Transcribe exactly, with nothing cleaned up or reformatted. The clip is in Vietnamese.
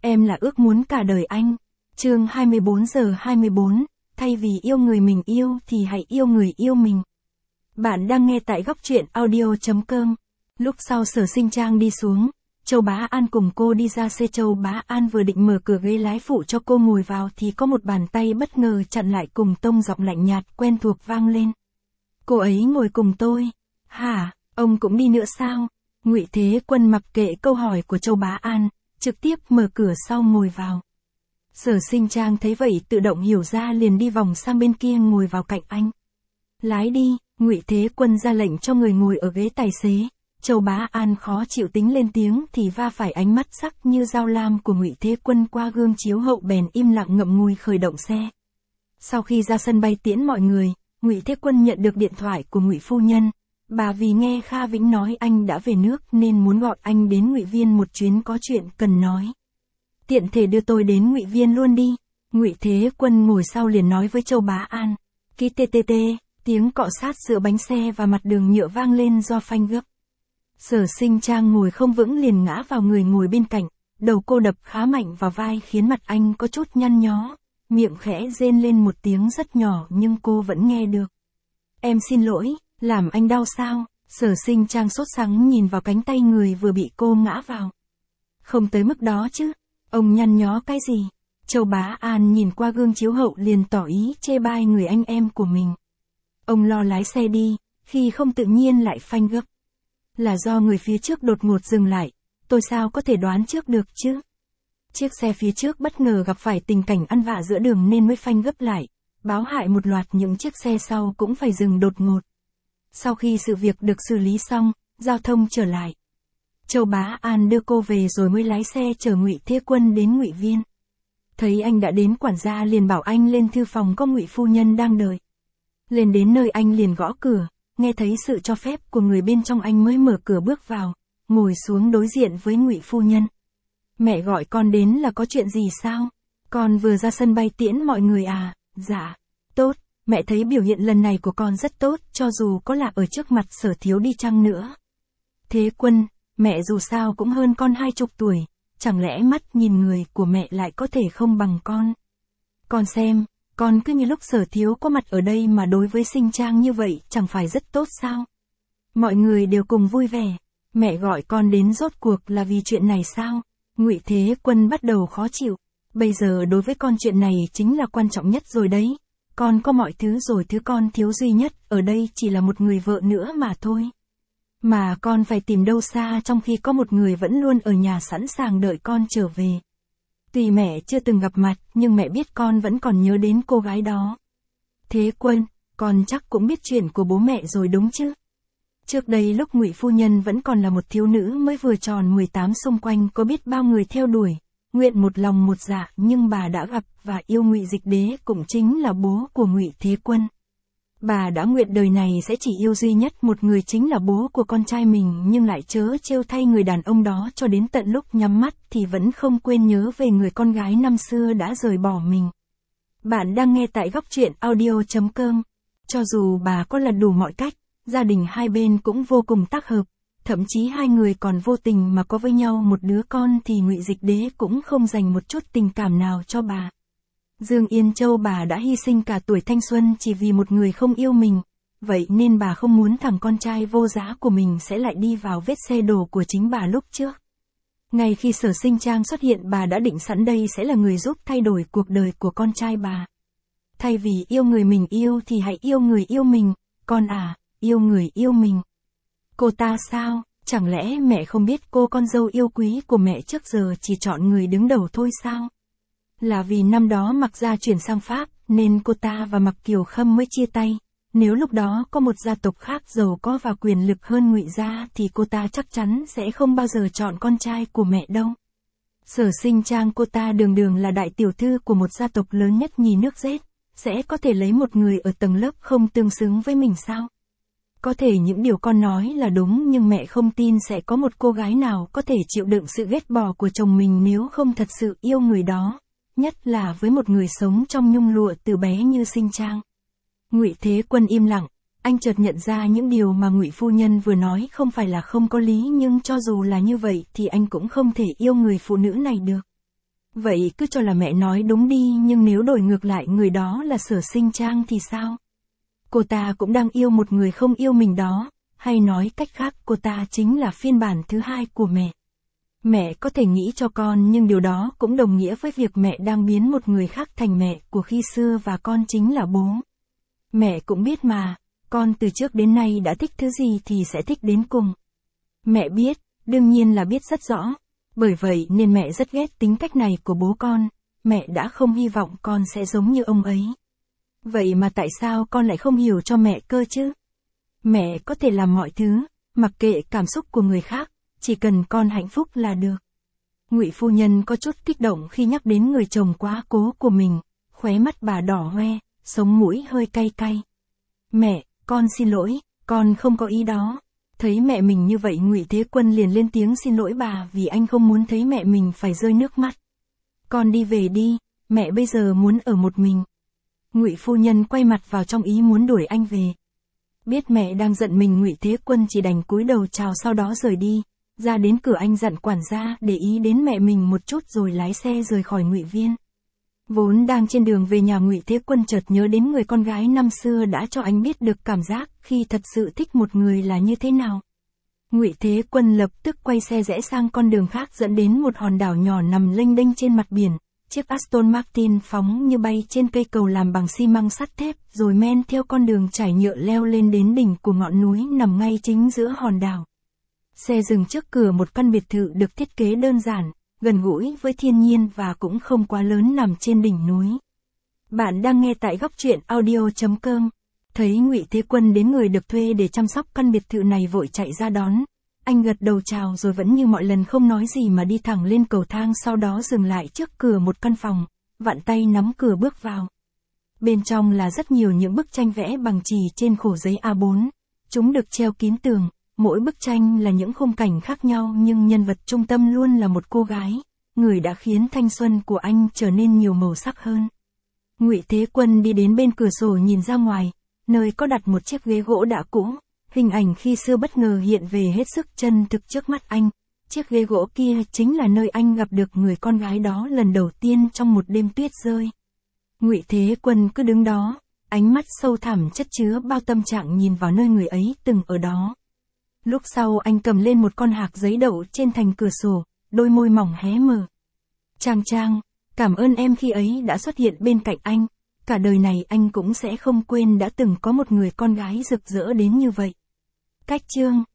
Em là ước muốn cả đời anh. Chương hai mươi bốn giờ hai mươi bốn, thay vì yêu người mình yêu thì hãy yêu người yêu mình. Bạn đang nghe tại góc truyện audio chấm com. Lúc sau Sở Sinh Trang đi xuống, Châu Bá An cùng cô đi ra xe. Châu Bá An vừa định mở cửa ghế lái phụ cho cô ngồi vào thì có một bàn tay bất ngờ chặn lại, cùng tông giọng lạnh nhạt quen thuộc vang lên. Cô ấy ngồi cùng tôi. Hả, ông cũng đi nữa sao? Ngụy Thế Quân mặc kệ câu hỏi của Châu Bá An, trực tiếp mở cửa sau ngồi vào. Sở Sinh Trang thấy vậy tự động hiểu ra, liền đi vòng sang bên kia ngồi vào cạnh anh. Lái đi, Ngụy Thế Quân ra lệnh cho người ngồi ở ghế tài xế. Châu Bá An khó chịu tính lên tiếng thì va phải ánh mắt sắc như dao lam của Ngụy Thế Quân qua gương chiếu hậu, bèn im lặng ngậm ngùi khởi động xe. Sau khi ra sân bay tiễn mọi người, Ngụy Thế Quân nhận được điện thoại của Ngụy phu nhân. Bà vì nghe Kha Vĩnh nói anh đã về nước nên muốn gọi anh đến Ngụy Viên một chuyến, có chuyện cần nói. Tiện thể đưa tôi đến Ngụy Viên luôn đi. Ngụy Thế Quân ngồi sau liền nói với Châu Bá An. Kí tê tê tê, tiếng cọ sát giữa bánh xe và mặt đường nhựa vang lên do phanh gấp. Sở Sinh Trang ngồi không vững liền ngã vào người ngồi bên cạnh, đầu cô đập khá mạnh vào vai khiến mặt anh có chút nhăn nhó, miệng khẽ rên lên một tiếng rất nhỏ nhưng cô vẫn nghe được. Em xin lỗi, làm anh đau sao? Sở Sinh Trang sốt sắng nhìn vào cánh tay người vừa bị cô ngã vào. Không tới mức đó chứ, ông nhăn nhó cái gì? Châu Bá An nhìn qua gương chiếu hậu liền tỏ ý chê bai người anh em của mình. Ông lo lái xe đi, khi không tự nhiên lại phanh gấp. Là do người phía trước đột ngột dừng lại, tôi sao có thể đoán trước được chứ? Chiếc xe phía trước bất ngờ gặp phải tình cảnh ăn vạ giữa đường nên mới phanh gấp lại, báo hại một loạt những chiếc xe sau cũng phải dừng đột ngột. Sau khi sự việc được xử lý xong, giao thông trở lại. Châu Bá An đưa cô về rồi mới lái xe chở Ngụy Thế Quân đến Ngụy Viên. Thấy anh đã đến, quản gia liền bảo anh lên thư phòng có Ngụy phu nhân đang đợi. Lên đến nơi anh liền gõ cửa, nghe thấy sự cho phép của người bên trong anh mới mở cửa bước vào, ngồi xuống đối diện với Ngụy phu nhân. Mẹ gọi con đến là có chuyện gì sao? Con vừa ra sân bay tiễn mọi người à? Dạ, tốt, mẹ thấy biểu hiện lần này của con rất tốt, cho dù có là ở trước mặt Sở thiếu đi chăng nữa. Thế Quân, mẹ dù sao cũng hơn con hai chục tuổi, chẳng lẽ mắt nhìn người của mẹ lại có thể không bằng con? Con xem, con cứ như lúc Sở thiếu có mặt ở đây mà đối với Sinh Trang như vậy chẳng phải rất tốt sao? Mọi người đều cùng vui vẻ, mẹ gọi con đến rốt cuộc là vì chuyện này sao? Ngụy Thế Quân bắt đầu khó chịu, bây giờ đối với con chuyện này chính là quan trọng nhất rồi đấy. Con có mọi thứ rồi, thứ con thiếu duy nhất ở đây chỉ là một người vợ nữa mà thôi. Mà con phải tìm đâu xa trong khi có một người vẫn luôn ở nhà sẵn sàng đợi con trở về. Tuy mẹ chưa từng gặp mặt nhưng mẹ biết con vẫn còn nhớ đến cô gái đó. Thế Quân, con chắc cũng biết chuyện của bố mẹ rồi đúng chứ? Trước đây lúc Ngụy phu nhân vẫn còn là một thiếu nữ mới vừa tròn mười tám, xung quanh có biết bao người theo đuổi, nguyện một lòng một dạ, nhưng bà đã gặp và yêu Ngụy Dịch Đế, cũng chính là bố của Ngụy Thế Quân. Bà đã nguyện đời này sẽ chỉ yêu duy nhất một người, chính là bố của con trai mình, nhưng lại chớ trêu thay người đàn ông đó cho đến tận lúc nhắm mắt thì vẫn không quên nhớ về người con gái năm xưa đã rời bỏ mình. Bạn đang nghe tại góc truyện audio chấm com. Cho dù bà có lật đủ mọi cách, gia đình hai bên cũng vô cùng tác hợp, thậm chí hai người còn vô tình mà có với nhau một đứa con, thì Ngụy Dịch Đế cũng không dành một chút tình cảm nào cho bà. Dương Yên Châu bà đã hy sinh cả tuổi thanh xuân chỉ vì một người không yêu mình, vậy nên bà không muốn thằng con trai vô giá của mình sẽ lại đi vào vết xe đổ của chính bà lúc trước. Ngay khi Sở Sinh Trang xuất hiện, bà đã định sẵn đây sẽ là người giúp thay đổi cuộc đời của con trai bà. Thay vì yêu người mình yêu thì hãy yêu người yêu mình, con à, yêu người yêu mình. Cô ta sao, chẳng lẽ mẹ không biết cô con dâu yêu quý của mẹ trước giờ chỉ chọn người đứng đầu thôi sao? Là vì năm đó Mạc gia chuyển sang Pháp, nên cô ta và Mạc Kiều Khâm mới chia tay. Nếu lúc đó có một gia tộc khác giàu có và quyền lực hơn Ngụy gia thì cô ta chắc chắn sẽ không bao giờ chọn con trai của mẹ đâu. Sở Sinh Trang, cô ta đường đường là đại tiểu thư của một gia tộc lớn nhất nhì nước Z, sẽ có thể lấy một người ở tầng lớp không tương xứng với mình sao? Có thể những điều con nói là đúng, nhưng mẹ không tin sẽ có một cô gái nào có thể chịu đựng sự ghét bỏ của chồng mình nếu không thật sự yêu người đó. Nhất là với một người sống trong nhung lụa từ bé như Sinh Trang. Ngụy Thế Quân im lặng, anh chợt nhận ra những điều mà Ngụy phu nhân vừa nói không phải là không có lý, nhưng cho dù là như vậy thì anh cũng không thể yêu người phụ nữ này được. Vậy cứ cho là mẹ nói đúng đi, nhưng nếu đổi ngược lại người đó là Sở Sinh Trang thì sao? Cô ta cũng đang yêu một người không yêu mình đó, hay nói cách khác cô ta chính là phiên bản thứ hai của mẹ. Mẹ có thể nghĩ cho con, nhưng điều đó cũng đồng nghĩa với việc mẹ đang biến một người khác thành mẹ của khi xưa và con chính là bố. Mẹ cũng biết mà, con từ trước đến nay đã thích thứ gì thì sẽ thích đến cùng. Mẹ biết, đương nhiên là biết rất rõ. Bởi vậy nên mẹ rất ghét tính cách này của bố con, mẹ đã không hy vọng con sẽ giống như ông ấy. Vậy mà tại sao con lại không hiểu cho mẹ cơ chứ? Mẹ có thể làm mọi thứ, mặc kệ cảm xúc của người khác, chỉ cần con hạnh phúc là được. Ngụy phu nhân có chút kích động khi nhắc đến người chồng quá cố của mình, khóe mắt bà đỏ hoe, sống mũi hơi cay cay. Mẹ, con xin lỗi, con không có ý đó. Thấy mẹ mình như vậy, Ngụy Thế Quân liền lên tiếng xin lỗi bà vì anh không muốn thấy mẹ mình phải rơi nước mắt. Con đi về đi, mẹ bây giờ muốn ở một mình. Ngụy phu nhân quay mặt vào trong ý muốn đuổi anh về. Biết mẹ đang giận mình, Ngụy Thế Quân chỉ đành cúi đầu chào sau đó rời đi. Ra đến cửa anh dặn quản gia để ý đến mẹ mình một chút rồi lái xe rời khỏi Ngụy Viên. Vốn đang trên đường về nhà, Ngụy Thế Quân chợt nhớ đến người con gái năm xưa đã cho anh biết được cảm giác khi thật sự thích một người là như thế nào. Ngụy Thế Quân lập tức quay xe rẽ sang con đường khác dẫn đến một hòn đảo nhỏ nằm lênh đênh trên mặt biển. Chiếc Aston Martin phóng như bay trên cây cầu làm bằng xi măng sắt thép, rồi men theo con đường trải nhựa leo lên đến đỉnh của ngọn núi nằm ngay chính giữa hòn đảo. Xe dừng trước cửa một căn biệt thự được thiết kế đơn giản, gần gũi với thiên nhiên và cũng không quá lớn, nằm trên đỉnh núi. Bạn đang nghe tại góc truyện audio chấm com. Thấy Ngụy Thế Quân đến, người được thuê để chăm sóc căn biệt thự này vội chạy ra đón. Anh gật đầu chào rồi vẫn như mọi lần không nói gì mà đi thẳng lên cầu thang, sau đó dừng lại trước cửa một căn phòng, vặn tay nắm cửa bước vào. Bên trong là rất nhiều những bức tranh vẽ bằng chì trên khổ giấy A bốn. Chúng được treo kín tường, mỗi bức tranh là những khung cảnh khác nhau nhưng nhân vật trung tâm luôn là một cô gái, người đã khiến thanh xuân của anh trở nên nhiều màu sắc hơn. Ngụy Thế Quân đi đến bên cửa sổ nhìn ra ngoài, nơi có đặt một chiếc ghế gỗ đã cũ. Hình ảnh khi xưa bất ngờ hiện về hết sức chân thực trước mắt anh. Chiếc ghế gỗ kia chính là nơi anh gặp được người con gái đó lần đầu tiên trong một đêm tuyết rơi. Ngụy Thế Quân cứ đứng đó, ánh mắt sâu thẳm chất chứa bao tâm trạng nhìn vào nơi người ấy từng ở đó. Lúc sau anh cầm lên một con hạc giấy đậu trên thành cửa sổ, đôi môi mỏng hé mở. Trang Trang, cảm ơn em khi ấy đã xuất hiện bên cạnh anh. Cả đời này anh cũng sẽ không quên đã từng có một người con gái rực rỡ đến như vậy. Cách chương